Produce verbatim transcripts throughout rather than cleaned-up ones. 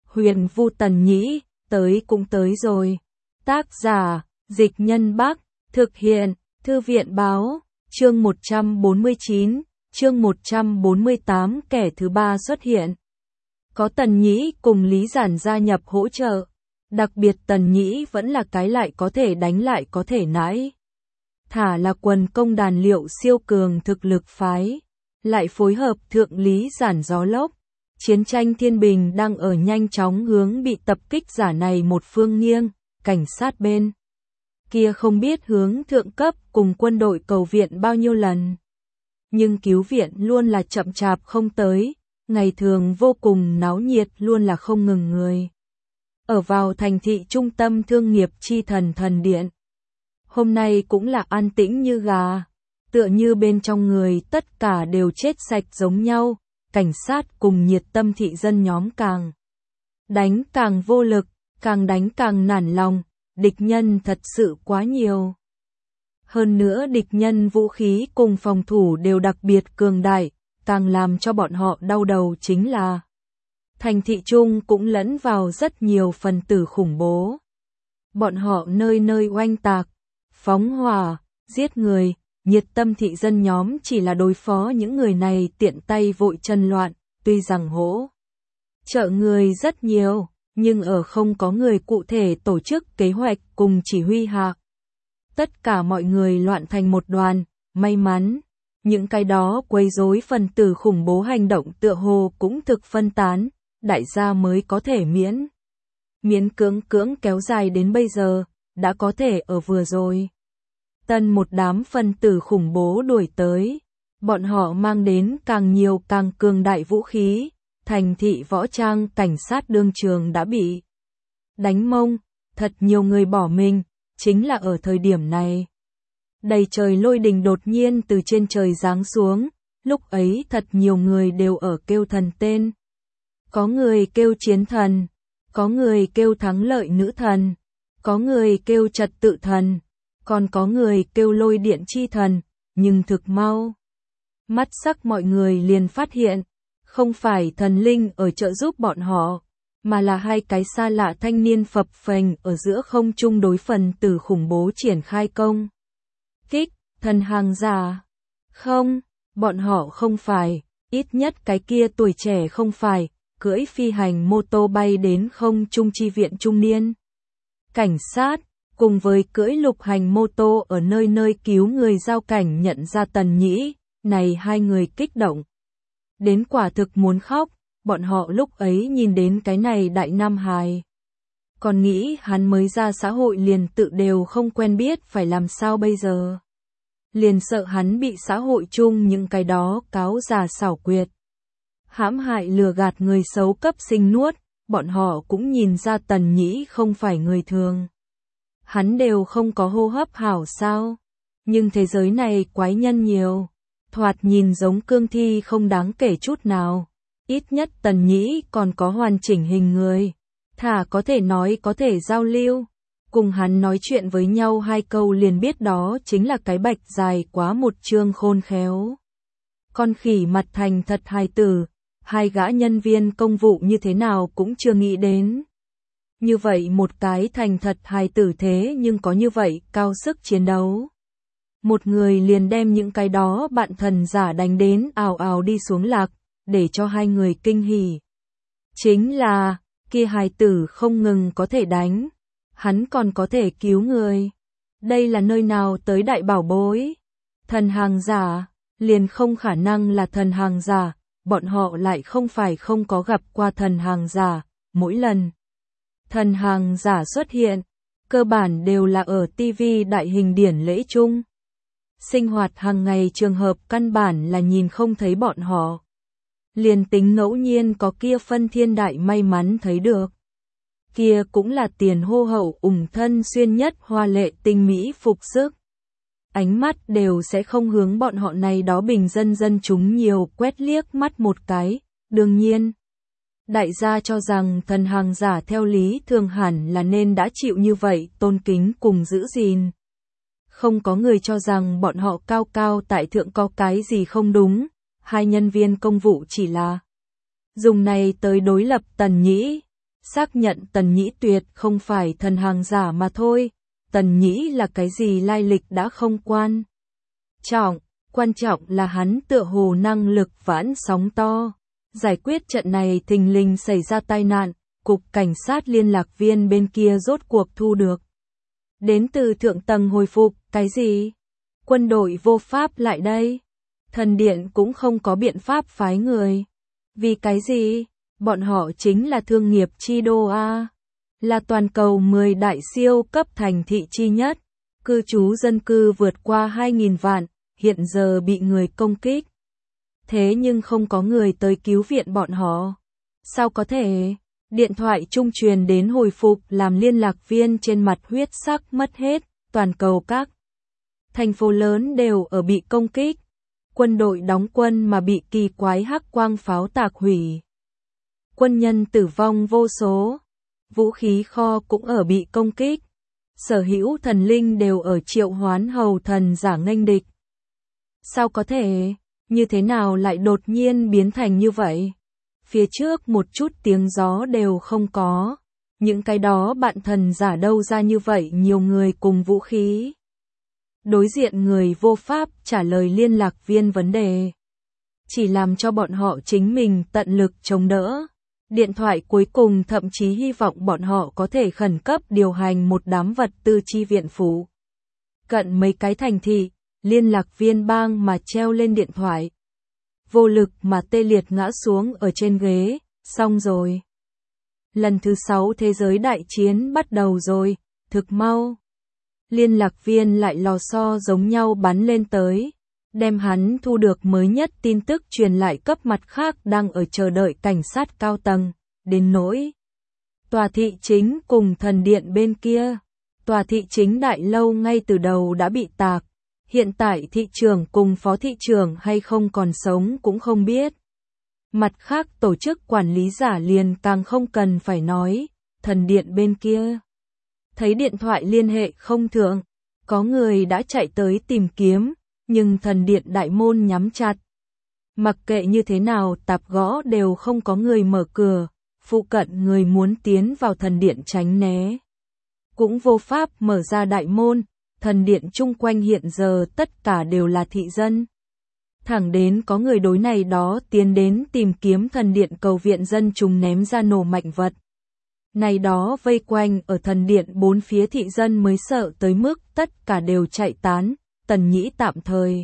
Huyền Vu Tần Nhĩ, tới cũng tới rồi. Tác giả, Dịch Nhân Bắc, thực hiện, Thư viện Báo, chương một trăm bốn mươi chín, chương một trăm bốn mươi tám kẻ thứ ba xuất hiện. Có Tần Nhĩ cùng Lý Giản gia nhập hỗ trợ. Đặc biệt Tần Nhĩ vẫn là cái lại có thể đánh lại có thể nãi. Thả là quần công đàn liệu siêu cường thực lực phái. Lại phối hợp thượng Lý Giản gió lốc. Chiến tranh thiên bình đang ở nhanh chóng hướng bị tập kích giả này một phương nghiêng, cảnh sát bên kia không biết hướng thượng cấp cùng quân đội cầu viện bao nhiêu lần. Nhưng cứu viện luôn là chậm chạp không tới, ngày thường vô cùng náo nhiệt luôn là không ngừng người. Ở vào thành thị trung tâm thương nghiệp chi thần thần điện. Hôm nay cũng là an tĩnh như gà, tựa như bên trong người tất cả đều chết sạch giống nhau. Cảnh sát cùng nhiệt tâm thị dân nhóm càng đánh càng vô lực, càng đánh càng nản lòng, địch nhân thật sự quá nhiều. Hơn nữa địch nhân vũ khí cùng phòng thủ đều đặc biệt cường đại, càng làm cho bọn họ đau đầu chính là thành thị trung cũng lẫn vào rất nhiều phần tử khủng bố. Bọn họ nơi nơi oanh tạc, phóng hỏa, giết người. Nhiệt tâm thị dân nhóm chỉ là đối phó những người này tiện tay vội chân loạn, tuy rằng hỗ trợ người rất nhiều, nhưng ở không có người cụ thể tổ chức kế hoạch cùng chỉ huy hạ. Tất cả mọi người loạn thành một đoàn, may mắn, những cái đó quấy rối phần tử khủng bố hành động tựa hồ cũng thực phân tán, đại gia mới có thể miễn. Miễn cưỡng cưỡng kéo dài đến bây giờ, đã có thể ở vừa rồi. Tân một đám phân tử khủng bố đuổi tới, bọn họ mang đến càng nhiều càng cường đại vũ khí, thành thị võ trang cảnh sát đương trường đã bị đánh mông, thật nhiều người bỏ mình, chính là ở thời điểm này. Đầy trời lôi đình đột nhiên từ trên trời giáng xuống, lúc ấy thật nhiều người đều ở kêu thần tên. Có người kêu chiến thần, có người kêu thắng lợi nữ thần, có người kêu trật tự thần. Còn có người kêu lôi điện chi thần, nhưng thực mau. Mắt sắc mọi người liền phát hiện, không phải thần linh ở trợ giúp bọn họ, mà là hai cái xa lạ thanh niên phập phềnh ở giữa không trung đối phần tử khủng bố triển khai công. Kích, thần hàng giả. Không, bọn họ không phải, ít nhất cái kia tuổi trẻ không phải, cưỡi phi hành mô tô bay đến không trung chi viện trung niên. Cảnh sát. Cùng với cưỡi lục hành mô tô ở nơi nơi cứu người giao cảnh nhận ra Tần Nhĩ, này hai người kích động. Đến quả thực muốn khóc, bọn họ lúc ấy nhìn đến cái này đại nam hài. Còn nghĩ hắn mới ra xã hội liền tự đều không quen biết phải làm sao bây giờ. Liền sợ hắn bị xã hội chung những cái đó cáo già xảo quyệt. Hãm hại lừa gạt người xấu cấp sinh nuốt, bọn họ cũng nhìn ra Tần Nhĩ không phải người thường. Hắn đều không có hô hấp hảo sao, nhưng thế giới này quái nhân nhiều, thoạt nhìn giống cương thi không đáng kể chút nào, ít nhất Tần Nhĩ còn có hoàn chỉnh hình người, thả có thể nói có thể giao lưu, cùng hắn nói chuyện với nhau hai câu liền biết đó chính là cái bạch dài quá một chương khôn khéo. Con khỉ mặt thành thật hài tử, hai gã nhân viên công vụ như thế nào cũng chưa nghĩ đến. Như vậy một cái thành thật hài tử thế nhưng có như vậy cao sức chiến đấu. Một người liền đem những cái đó bạn thần giả đánh đến ào ào đi xuống lạc, để cho hai người kinh hỉ. Chính là, kia hài tử không ngừng có thể đánh, hắn còn có thể cứu người. Đây là nơi nào tới đại bảo bối? Thần hàng giả, liền không khả năng là thần hàng giả, bọn họ lại không phải không có gặp qua thần hàng giả, mỗi lần. Thần hàng giả xuất hiện, cơ bản đều là ở ti vi đại hình điển lễ chung. Sinh hoạt hàng ngày trường hợp căn bản là nhìn không thấy bọn họ. Liền tính ngẫu nhiên có kia phân thiên đại may mắn thấy được. Kia cũng là tiền hô hậu ủng thân xuyên nhất hoa lệ tinh mỹ phục sức. Ánh mắt đều sẽ không hướng bọn họ này đó bình dân dân chúng nhiều quét liếc mắt một cái, đương nhiên. Đại gia cho rằng thần hàng giả theo lý thường hẳn là nên đã chịu như vậy tôn kính cùng giữ gìn. Không có người cho rằng bọn họ cao cao tại thượng có cái gì không đúng, hai nhân viên công vụ chỉ là dùng này tới đối lập Tần Nhĩ, xác nhận Tần Nhĩ tuyệt không phải thần hàng giả mà thôi. Tần Nhĩ là cái gì lai lịch đã không quan trọng, quan trọng là hắn tựa hồ năng lực vãn sóng to. Giải quyết trận này thình lình xảy ra tai nạn, cục cảnh sát liên lạc viên bên kia rốt cuộc thu được đến từ thượng tầng hồi phục, cái gì? Quân đội vô pháp lại đây. Thần điện cũng không có biện pháp phái người. Vì cái gì? Bọn họ chính là thương nghiệp chi đô A. Là toàn cầu mười đại siêu cấp thành thị chi nhất. Cư trú dân cư vượt qua hai nghìn vạn, hiện giờ bị người công kích. Thế nhưng không có người tới cứu viện bọn họ. Sao có thể? Điện thoại trung truyền đến hồi phục làm liên lạc viên trên mặt huyết sắc mất hết, toàn cầu các thành phố lớn đều ở bị công kích. Quân đội đóng quân mà bị kỳ quái hắc quang pháo tạc hủy. Quân nhân tử vong vô số. Vũ khí kho cũng ở bị công kích. Sở hữu thần linh đều ở triệu hoán hầu thần giả nghênh địch. Sao có thể? Như thế nào lại đột nhiên biến thành như vậy? Phía trước một chút tiếng gió đều không có. Những cái đó bạn thần giả đâu ra như vậy nhiều người cùng vũ khí. Đối diện người vô pháp trả lời liên lạc viên vấn đề. Chỉ làm cho bọn họ chính mình tận lực chống đỡ. Điện thoại cuối cùng thậm chí hy vọng bọn họ có thể khẩn cấp điều hành một đám vật tư chi viện phủ. Cận mấy cái thành thị, liên lạc viên bang mà treo lên điện thoại. Vô lực mà tê liệt ngã xuống ở trên ghế, xong rồi. Lần thứ sáu thế giới đại chiến bắt đầu rồi, thực mau. Liên lạc viên lại lò xo giống nhau bắn lên tới, đem hắn thu được mới nhất tin tức truyền lại cấp mặt khác đang ở chờ đợi cảnh sát cao tầng, đến nỗi. Tòa thị chính cùng thần điện bên kia, tòa thị chính đại lâu ngay từ đầu đã bị tạc. Hiện tại thị trưởng cùng phó thị trưởng hay không còn sống cũng không biết. Mặt khác tổ chức quản lý giả liền càng không cần phải nói, thần điện bên kia. Thấy điện thoại liên hệ không thượng, có người đã chạy tới tìm kiếm, nhưng thần điện đại môn nhắm chặt. Mặc kệ như thế nào tạp gõ đều không có người mở cửa, phụ cận người muốn tiến vào thần điện tránh né. Cũng vô pháp mở ra đại môn. Thần điện chung quanh hiện giờ tất cả đều là thị dân. Thẳng đến có người đối này đó tiến đến tìm kiếm thần điện cầu viện dân chúng ném ra nổ mạnh vật. Này đó vây quanh ở thần điện bốn phía thị dân mới sợ tới mức tất cả đều chạy tán, Tần Nhĩ tạm thời.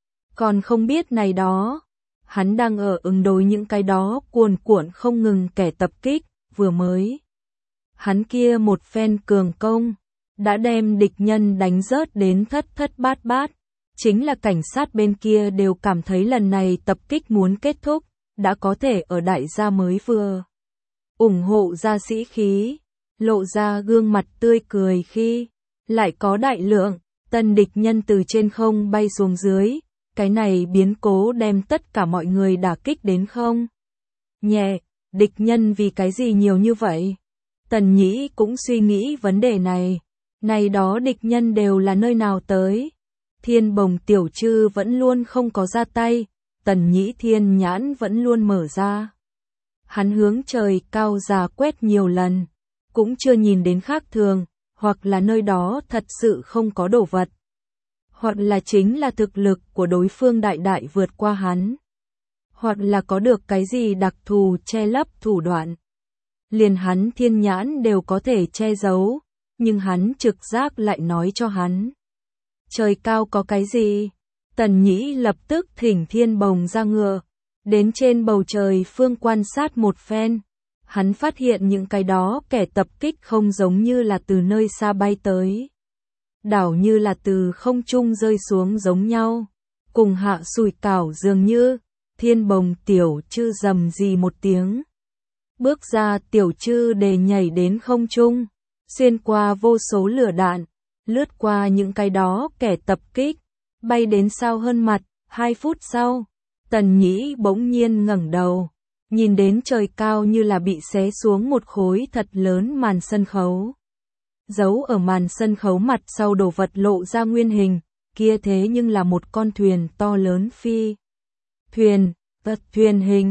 Còn không biết này đó, hắn đang ở ứng đối những cái đó cuồn cuộn không ngừng kẻ tập kích, vừa mới. Hắn kia một phen cường công. Đã đem địch nhân đánh rớt đến thất thất bát bát. Chính là cảnh sát bên kia đều cảm thấy lần này tập kích muốn kết thúc, đã có thể ở đại gia mới vừa. ủng hộ ra sĩ khí, lộ ra gương mặt tươi cười khi lại có đại lượng tân địch nhân từ trên không bay xuống dưới, cái này biến cố đem tất cả mọi người đả kích đến không nhẹ. Địch nhân vì cái gì nhiều như vậy? Tần Nhĩ cũng suy nghĩ vấn đề này. Này đó địch nhân đều là nơi nào tới? Thiên Bồng tiểu trư vẫn luôn không có ra tay, Tần Nhĩ thiên nhãn vẫn luôn mở ra. Hắn hướng trời cao già quét nhiều lần, cũng chưa nhìn đến khác thường, hoặc là nơi đó thật sự không có đồ vật. Hoặc là chính là thực lực của đối phương đại đại vượt qua hắn. Hoặc là có được cái gì đặc thù che lấp thủ đoạn. Liền hắn thiên nhãn đều có thể che giấu, nhưng hắn trực giác lại nói cho hắn. Trời cao có cái gì? Tần Nhĩ lập tức thỉnh Thiên Bồng ra ngựa, đến trên bầu trời phương quan sát một phen. Hắn phát hiện những cái đó kẻ tập kích không giống như là từ nơi xa bay tới. Đảo như là từ không trung rơi xuống giống nhau. Cùng hạ sủi cảo dường như, Thiên Bồng tiểu trư rầm gì một tiếng. Bước ra tiểu trư để nhảy đến không trung, xuyên qua vô số lửa đạn, lướt qua những cái đó kẻ tập kích, bay đến sao hơn mặt. Hai phút sau, Tần Nhĩ bỗng nhiên ngẩng đầu, nhìn đến trời cao như là bị xé xuống một khối thật lớn màn sân khấu. Giấu ở màn sân khấu mặt sau đồ vật lộ ra nguyên hình, kia thế nhưng là một con thuyền to lớn phi. Thuyền, vật thuyền hình,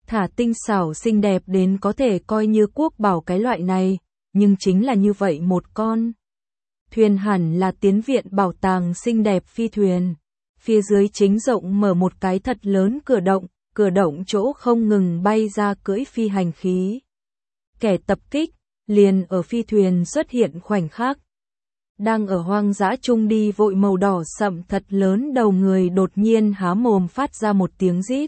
Thả tinh xảo xinh đẹp đến có thể coi như quốc bảo cái loại này, nhưng chính là như vậy một con thuyền hẳn là tiến viện bảo tàng xinh đẹp phi thuyền. Phía dưới chính rộng mở một cái thật lớn cửa động, cửa động chỗ không ngừng bay ra cưỡi phi hành khí. Kẻ tập kích, liền ở phi thuyền xuất hiện khoảnh khắc. Đang ở hoang dã trung đi vội màu đỏ sậm thật lớn đầu người đột nhiên há mồm phát ra một tiếng rít.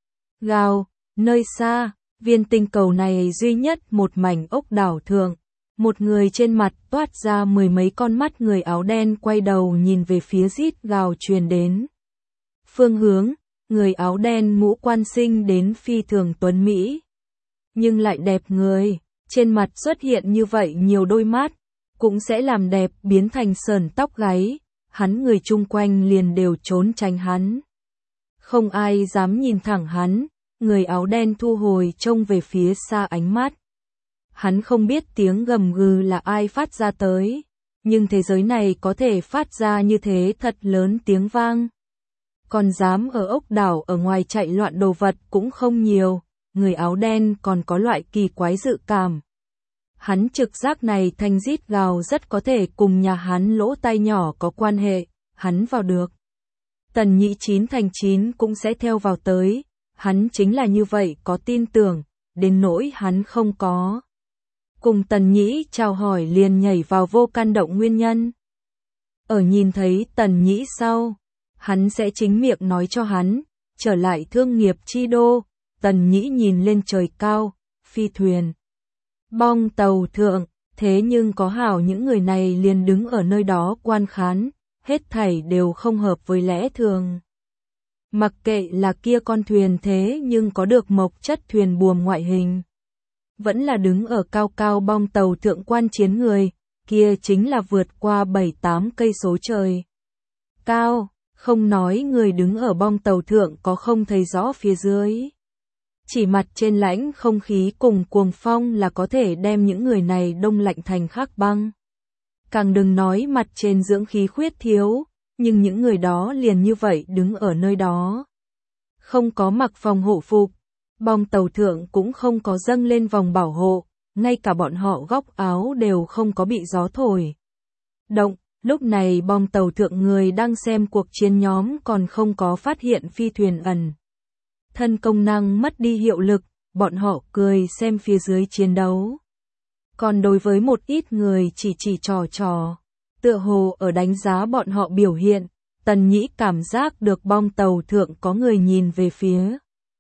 Gào, nơi xa, viên tinh cầu này duy nhất một mảnh ốc đảo thượng. Một người trên mặt toát ra mười mấy con mắt người áo đen quay đầu nhìn về phía rít gào truyền đến. Phương hướng, người áo đen ngũ quan sinh đến phi thường tuấn Mỹ. Nhưng lại đẹp người, trên mặt xuất hiện như vậy nhiều đôi mắt, cũng sẽ làm đẹp biến thành sờn tóc gáy, hắn người chung quanh liền đều trốn tránh hắn. Không ai dám nhìn thẳng hắn, người áo đen thu hồi trông về phía xa ánh mắt. Hắn không biết tiếng gầm gừ là ai phát ra tới, nhưng thế giới này có thể phát ra như thế thật lớn tiếng vang. Còn dám ở ốc đảo ở ngoài chạy loạn đồ vật cũng không nhiều, người áo đen còn có loại kỳ quái dự cảm. Hắn trực giác này thanh rít gào rất có thể cùng nhà hắn lỗ tai nhỏ có quan hệ, hắn vào được. Tần Nhĩ chín thành chín cũng sẽ theo vào tới, hắn chính là như vậy có tin tưởng, đến nỗi hắn không có. Cùng Tần Nhĩ chào hỏi liền nhảy vào vô can động nguyên nhân. Ở nhìn thấy Tần Nhĩ sau, hắn sẽ chính miệng nói cho hắn, trở lại thương nghiệp chi đô. Tần Nhĩ nhìn lên trời cao, phi thuyền, bong tàu thượng, thế nhưng có hảo những người này liền đứng ở nơi đó quan khán, hết thảy đều không hợp với lẽ thường. Mặc kệ là kia con thuyền thế nhưng có được mộc chất thuyền buồm ngoại hình. Vẫn là đứng ở cao cao bong tàu thượng quan chiến người, kia chính là vượt qua bảy tám cây số trời. Cao, không nói người đứng ở bong tàu thượng có không thấy rõ phía dưới. Chỉ mặt trên lãnh không khí cùng cuồng phong là có thể đem những người này đông lạnh thành khắc băng. Càng đừng nói mặt trên dưỡng khí khuyết thiếu, nhưng những người đó liền như vậy đứng ở nơi đó. Không có mặc phòng hộ phục, bong tàu thượng cũng không có dâng lên vòng bảo hộ, ngay cả bọn họ góc áo đều không có bị gió thổi động. Lúc này bong tàu thượng người đang xem cuộc chiến nhóm còn không có phát hiện phi thuyền ẩn thân công năng mất đi hiệu lực, bọn họ cười xem phía dưới chiến đấu. Còn đối với một ít người chỉ chỉ trò trò, tựa hồ ở đánh giá bọn họ biểu hiện, Tần Nhĩ cảm giác được bong tàu thượng có người nhìn về phía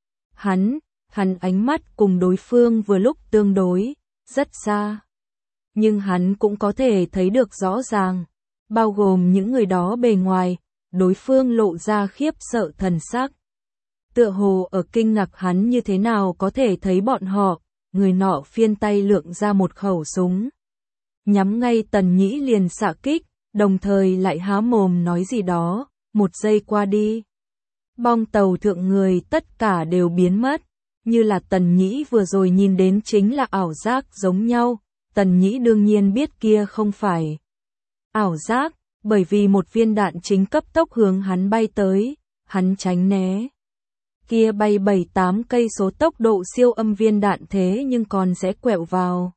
hắn, hắn ánh mắt cùng đối phương vừa lúc tương đối, rất xa. Nhưng hắn cũng có thể thấy được rõ ràng, bao gồm những người đó bề ngoài, đối phương lộ ra khiếp sợ thần sắc. Tựa hồ ở kinh ngạc hắn như thế nào có thể thấy bọn họ, người nọ phiên tay lượng ra một khẩu súng. Nhắm ngay Tần Nhĩ liền xạ kích, đồng thời lại há mồm nói gì đó, một giây qua đi. Bong tàu thượng người tất cả đều biến mất, như là Tần Nhĩ vừa rồi nhìn đến chính là ảo giác giống nhau. Tần Nhĩ đương nhiên biết kia không phải ảo giác, bởi vì một viên đạn chính cấp tốc hướng hắn bay tới, hắn tránh né. Kia bay bảy tám cây số tốc độ siêu âm viên đạn thế nhưng còn sẽ quẹo vào.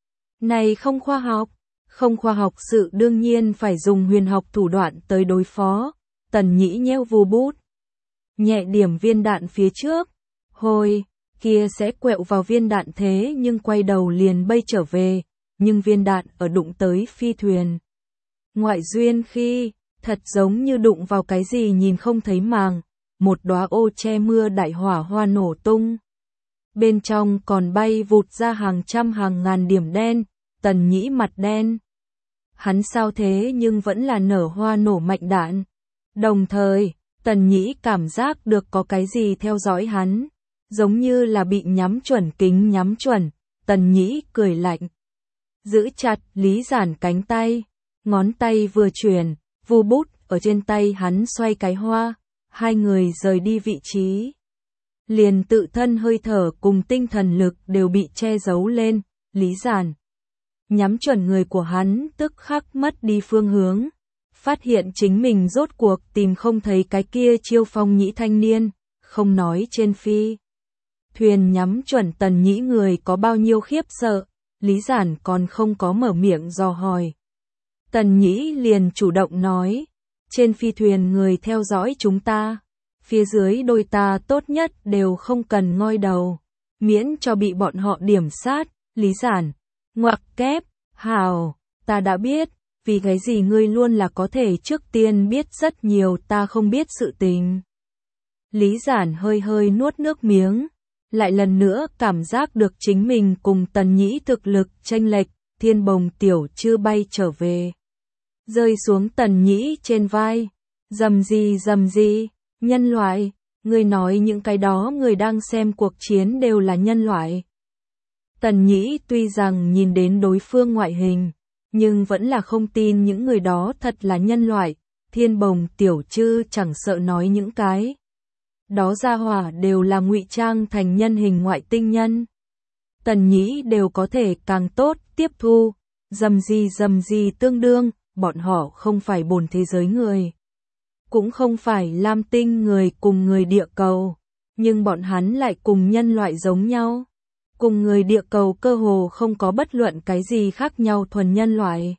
Này không khoa học, không khoa học sự đương nhiên phải dùng huyền học thủ đoạn tới đối phó. Tần Nhĩ nheo vu bút, nhẹ điểm viên đạn phía trước, hồi, kia sẽ quẹo vào viên đạn thế nhưng quay đầu liền bay trở về, nhưng viên đạn ở đụng tới phi thuyền ngoại duyên khi, thật giống như đụng vào cái gì nhìn không thấy màng, một đóa ô che mưa đại hỏa hoa nổ tung. Bên trong còn bay vụt ra hàng trăm hàng ngàn điểm đen, Tần Nhĩ mặt đen. Hắn sao thế nhưng vẫn là nở hoa nổ mạnh đạn. Đồng thời, Tần Nhĩ cảm giác được có cái gì theo dõi hắn, giống như là bị nhắm chuẩn kính nhắm chuẩn. Tần Nhĩ cười lạnh, giữ chặt Lý Giản cánh tay, ngón tay vừa chuyển, vu bút ở trên tay hắn xoay cái hoa, hai người rời đi vị trí. Liền tự thân hơi thở cùng tinh thần lực đều bị che giấu lên, Lý Giản nhắm chuẩn người của hắn tức khắc mất đi phương hướng, phát hiện chính mình rốt cuộc tìm không thấy cái kia Chiêu Phong Nhĩ thanh niên, không nói trên phi thuyền nhắm chuẩn Tần Nhĩ người có bao nhiêu khiếp sợ, Lý Giản còn không có mở miệng dò hỏi. Tần Nhĩ liền chủ động nói, trên phi thuyền người theo dõi chúng ta, phía dưới đôi ta tốt nhất đều không cần ngoi đầu, miễn cho bị bọn họ điểm sát. Lý Giản, ngoặc kép, hào, ta đã biết, vì cái gì ngươi luôn là có thể trước tiên biết rất nhiều ta không biết sự tình. Lý Giản hơi hơi nuốt nước miếng, lại lần nữa cảm giác được chính mình cùng Tần Nhĩ thực lực chênh lệch, Thiên Bồng tiểu chưa bay trở về. Rơi xuống Tần Nhĩ trên vai, rầm gì rầm gì, nhân loại, ngươi nói những cái đó người đang xem cuộc chiến đều là nhân loại. Tần Nhĩ tuy rằng nhìn đến đối phương ngoại hình, nhưng vẫn là không tin những người đó thật là nhân loại, Thiên Bồng tiểu chư chẳng sợ nói những cái. Đó gia hỏa đều là ngụy trang thành nhân hình ngoại tinh nhân. Tần Nhĩ đều có thể càng tốt tiếp thu, dầm gì dầm gì tương đương, bọn họ không phải bổn thế giới người. Cũng không phải lam tinh người cùng người địa cầu, nhưng bọn hắn lại cùng nhân loại giống nhau. Cùng người địa cầu cơ hồ không có bất luận cái gì khác nhau thuần nhân loại.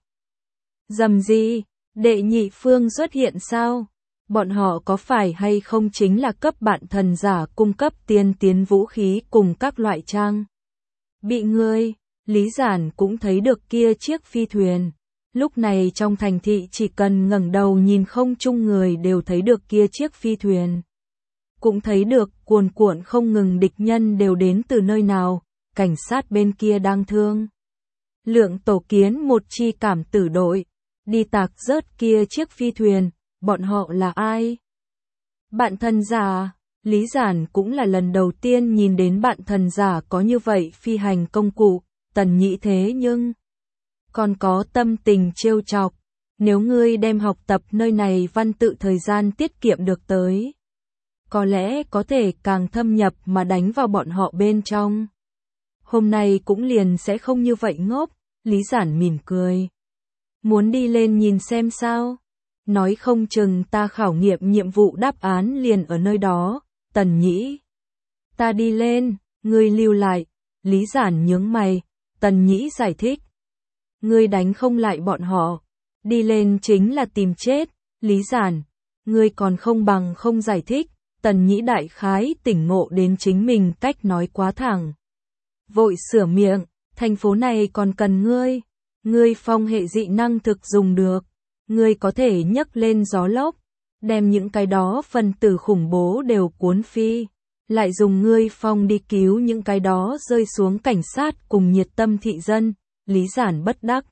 Dầm gì, đệ nhị phương xuất hiện sao? Bọn họ có phải hay không chính là cấp bạn thần giả cung cấp tiên tiến vũ khí cùng các loại trang? Bị ngươi, Lý Giản cũng thấy được kia chiếc phi thuyền. Lúc này trong thành thị chỉ cần ngẩng đầu nhìn không chung người đều thấy được kia chiếc phi thuyền. Cũng thấy được cuồn cuộn không ngừng địch nhân đều đến từ nơi nào, cảnh sát bên kia đang thương. Lượng tổ kiến một chi cảm tử đội, đi tạc rớt kia chiếc phi thuyền, bọn họ là ai? Bạn thần giả, Lý Giản cũng là lần đầu tiên nhìn đến bạn thần giả có như vậy phi hành công cụ, Tần Nhĩ thế nhưng còn có tâm tình trêu chọc, nếu ngươi đem học tập nơi này văn tự thời gian tiết kiệm được tới, có lẽ có thể càng thâm nhập mà đánh vào bọn họ bên trong. Hôm nay cũng liền sẽ không như vậy ngốc, Lý Giản mỉm cười. Muốn đi lên nhìn xem sao? Nói không chừng ta khảo nghiệm nhiệm vụ đáp án liền ở nơi đó, Tần Nhĩ. Ta đi lên, ngươi lưu lại, Lý Giản nhướng mày, Tần Nhĩ giải thích. Ngươi đánh không lại bọn họ, đi lên chính là tìm chết, Lý Giản. Ngươi còn không bằng không giải thích, Tần Nhĩ đại khái tỉnh ngộ đến chính mình cách nói quá thẳng. Vội sửa miệng, thành phố này còn cần ngươi, ngươi phong hệ dị năng thực dùng được. Ngươi có thể nhấc lên gió lốc, đem những cái đó phần tử khủng bố đều cuốn phi, lại dùng ngươi phong đi cứu những cái đó rơi xuống cảnh sát cùng nhiệt tâm thị dân. Lý Giản bất đắc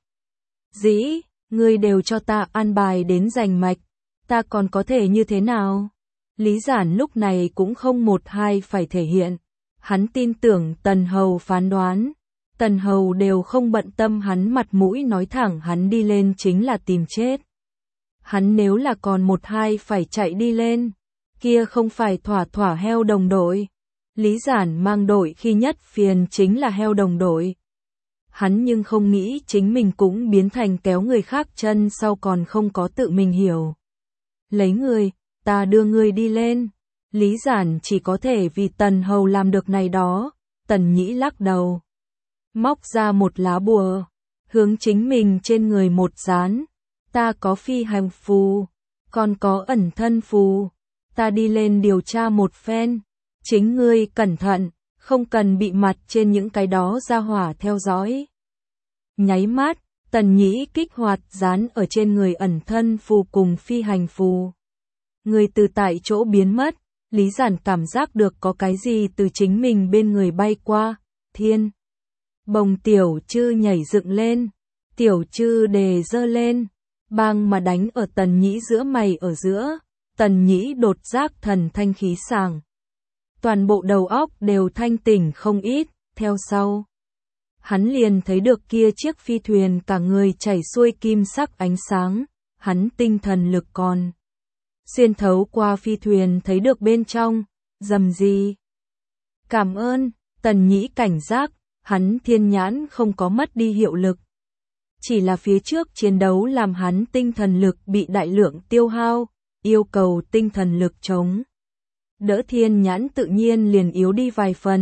dĩ, ngươi đều cho ta an bài đến rành mạch, ta còn có thể như thế nào? Lý Giản lúc này cũng không một hai phải thể hiện, hắn tin tưởng Tần Hầu phán đoán. Tần Hầu đều không bận tâm hắn mặt mũi nói thẳng hắn đi lên chính là tìm chết. Hắn nếu là còn một hai phải chạy đi lên, kia không phải thỏa thỏa heo đồng đội. Lý Giản mang đội khi nhất phiền chính là heo đồng đội. Hắn nhưng không nghĩ chính mình cũng biến thành kéo người khác chân sau còn không có tự mình hiểu. Lấy người, ta đưa người đi lên. Lý Giản chỉ có thể vì Tần Hầu làm được này đó. Tần Nhĩ lắc đầu, móc ra một lá bùa, hướng chính mình trên người một dán. Ta có phi hành phù, còn có ẩn thân phù. Ta đi lên điều tra một phen. Chính ngươi cẩn thận, không cần bị mặt trên những cái đó ra hỏa theo dõi. Nháy mắt, Tần Nhĩ kích hoạt dán ở trên người ẩn thân phù cùng phi hành phù. Người từ tại chỗ biến mất, Lý Giản cảm giác được có cái gì từ chính mình bên người bay qua. Thiên Bồng tiểu chư nhảy dựng lên, tiểu chư đề dơ lên, bang mà đánh ở Tần Nhĩ giữa mày ở giữa. Tần Nhĩ đột giác thần thanh khí sảng, toàn bộ đầu óc đều thanh tỉnh không ít. Theo sau, hắn liền thấy được kia chiếc phi thuyền cả người chảy xuôi kim sắc ánh sáng, hắn tinh thần lực còn xuyên thấu qua phi thuyền thấy được bên trong. Dầm gì? Cảm ơn. Tần Nhĩ cảnh giác, hắn thiên nhãn không có mất đi hiệu lực. Chỉ là phía trước chiến đấu làm hắn tinh thần lực bị đại lượng tiêu hao, yêu cầu tinh thần lực chống đỡ thiên nhãn tự nhiên liền yếu đi vài phần,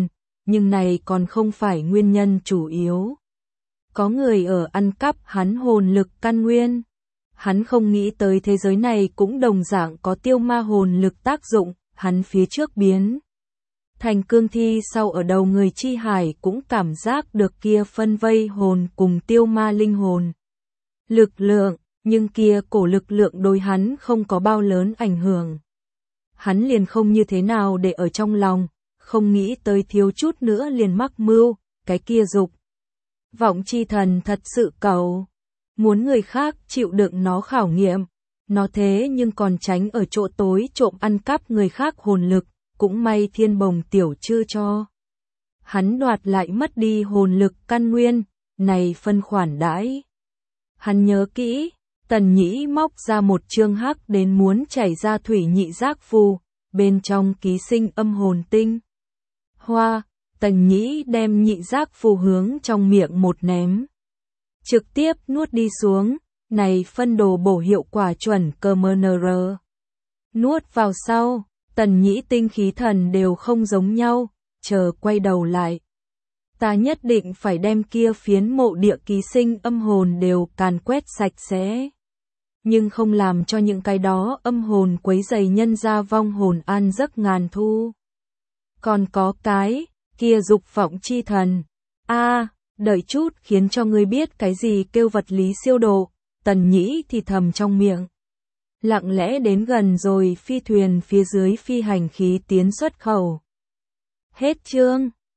nhưng này còn không phải nguyên nhân chủ yếu. Có người ở ăn cắp hắn hồn lực căn nguyên. Hắn không nghĩ tới thế giới này cũng đồng dạng có tiêu ma hồn lực tác dụng, hắn phía trước biến thành cương thi sau ở đầu người chi hải cũng cảm giác được kia phân vây hồn cùng tiêu ma linh hồn. Lực lượng, nhưng kia cổ lực lượng đối hắn không có bao lớn ảnh hưởng. Hắn liền không như thế nào để ở trong lòng, không nghĩ tới thiếu chút nữa liền mắc mưu, cái kia dục. Vọng chi thần thật sự cầu, muốn người khác chịu đựng nó khảo nghiệm, nó thế nhưng còn tránh ở chỗ tối trộm ăn cắp người khác hồn lực, cũng may thiên bồng tiểu chư cho. Hắn đoạt lại mất đi hồn lực căn nguyên, này phân khoản đãi. Hắn nhớ kỹ, Tần Nhĩ móc ra một chương hắc đến muốn chảy ra thủy nhị giác phù, bên trong ký sinh âm hồn tinh. Hoa, Tần Nhĩ đem nhị giác phù hướng trong miệng một ném. Trực tiếp nuốt đi xuống, này phân đồ bổ hiệu quả chuẩn cơ mơ nờ rờ. Nuốt vào sau, Tần Nhĩ tinh khí thần đều không giống nhau, chờ quay đầu lại. Ta nhất định phải đem kia phiến mộ địa ký sinh âm hồn đều càn quét sạch sẽ. Nhưng không làm cho những cái đó âm hồn quấy rầy nhân ra vong hồn an giấc ngàn thu. Còn có cái, kia dục vọng chi thần. A, đợi chút khiến cho ngươi biết cái gì kêu vật lý siêu độ, Tần Nhĩ thì thầm trong miệng. Lặng lẽ đến gần rồi phi thuyền phía dưới phi hành khí tiến xuất khẩu. Hết chương.